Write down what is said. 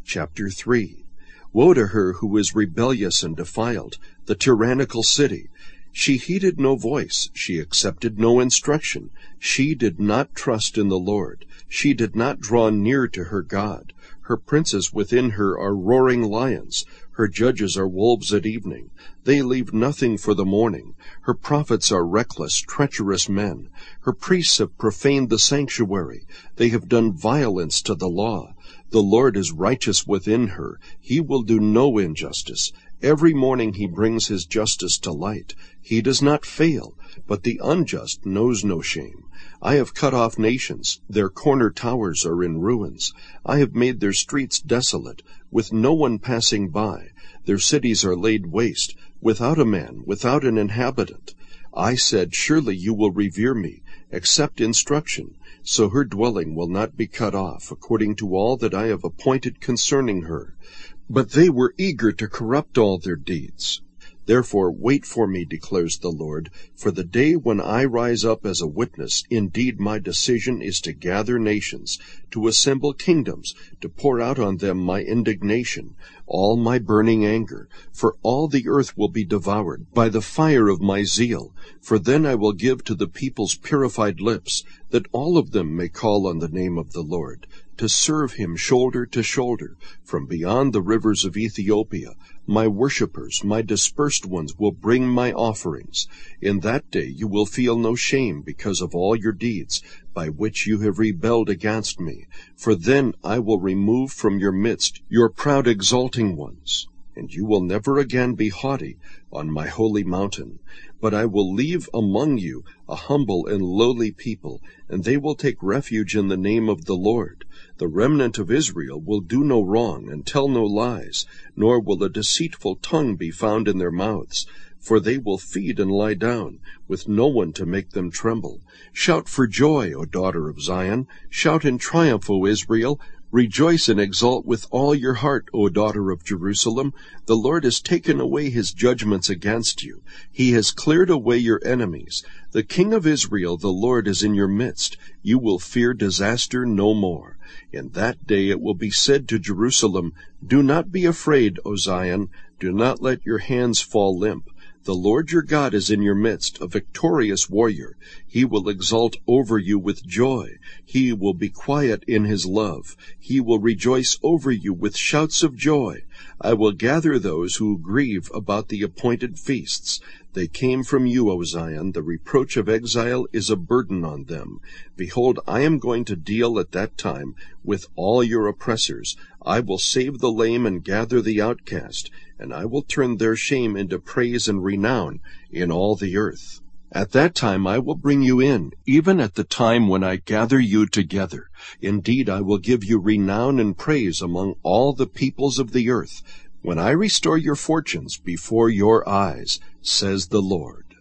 Chapter 3. Woe to her who is rebellious and defiled, the tyrannical city. She heeded no voice, she accepted no instruction. She did not trust in the Lord. She did not draw near to her God. Her princes within her are roaring lions. Her judges are wolves at evening. They leave nothing for the morning. Her prophets are reckless, treacherous men. Her priests have profaned the sanctuary. They have done violence to the law. The Lord is righteous within her. He will do no injustice. Every morning he brings his justice to light. He does not fail, but the unjust knows no shame. I have cut off nations. Their corner towers are in ruins. I have made their streets desolate, with no one passing by. Their cities are laid waste, without a man, without an inhabitant. I said, surely you will revere me, accept instruction, so her dwelling will not be cut off, according to all that I have appointed concerning her. But they were eager to corrupt all their deeds. Therefore wait for me, declares the Lord, for the day when I rise up as a witness. Indeed, my decision is to gather nations, to assemble kingdoms, to pour out on them my indignation, all my burning anger. For all the earth will be devoured by the fire of my zeal. For then I will give to the peoples purified lips, that all of them may call on the name of the Lord, to serve him shoulder to shoulder, from beyond the rivers of Ethiopia. My worshippers, my dispersed ones, will bring my offerings. In that day you will feel no shame because of all your deeds, by which you have rebelled against me. For then I will remove from your midst your proud exalting ones, and you will never again be haughty on my holy mountain. But I will leave among you a humble and lowly people, and they will take refuge in the name of the Lord. The remnant of Israel will do no wrong and tell no lies, nor will a deceitful tongue be found in their mouths. For they will feed and lie down, with no one to make them tremble. Shout for joy, O daughter of Zion. Shout in triumph, O Israel. Rejoice and exult with all your heart, O daughter of Jerusalem. The Lord has taken away his judgments against you. He has cleared away your enemies. The King of Israel, the Lord, is in your midst. You will fear disaster no more. In that day it will be said to Jerusalem, do not be afraid, O Zion. Do not let your hands fall limp. The Lord your God is in your midst, a victorious warrior. He will exult over you with joy. He will be quiet in his love. He will rejoice over you with shouts of joy. I will gather those who grieve about the appointed feasts. They came from you, O Zion. The reproach of exile is a burden on them. Behold, I am going to deal at that time with all your oppressors. I will save the lame and gather the outcast, and I will turn their shame into praise and renown in all the earth. At that time I will bring you in, even at the time when I gather you together. Indeed, I will give you renown and praise among all the peoples of the earth, when I restore your fortunes before your eyes, says the Lord.